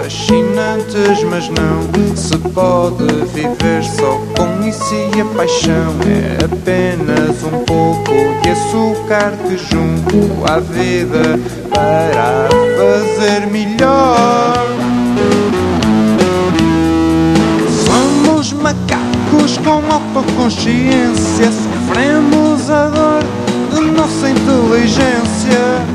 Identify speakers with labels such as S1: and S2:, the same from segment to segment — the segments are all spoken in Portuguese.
S1: fascinantes, mas não se pode viver só com isso e a paixão é apenas um pouco de açúcar que junto à vida para a fazer melhor. Somos macacos com autoconsciência, sofremos a dor de nossa inteligência.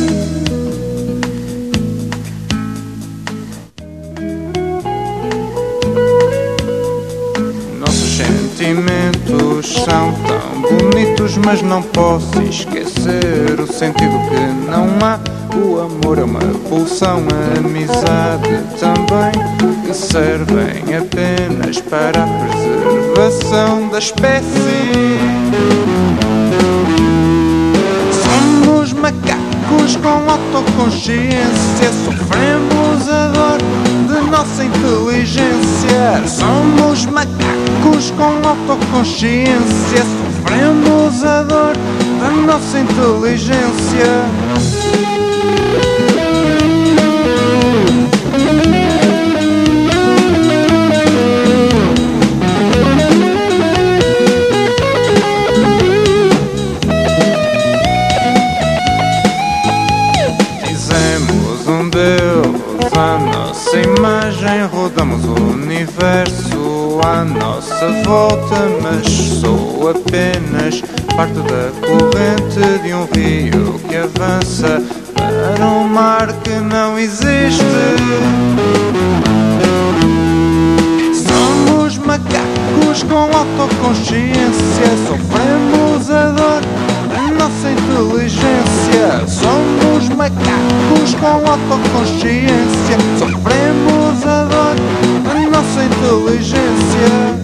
S1: Nossos sentimentos são tão bonitos, mas não posso esquecer o sentido que não há. O amor é uma pulsão, a amizade também, que servem apenas para a preservação da espécie. Somos macacos com autoconsciência, sofremos a dor de nossa inteligência. Somos macacos com autoconsciência, sofremos a dor da nossa inteligência. Fizemos um Deus à nossa imagem, rodamos o universo à nossa volta, mas sou apenas parte da corrente de um rio que avança para um mar que não existe. Somos macacos com autoconsciência, sofremos a dor da nossa inteligência. Somos macacos com autoconsciência, sofremos a dor da nossa inteligência.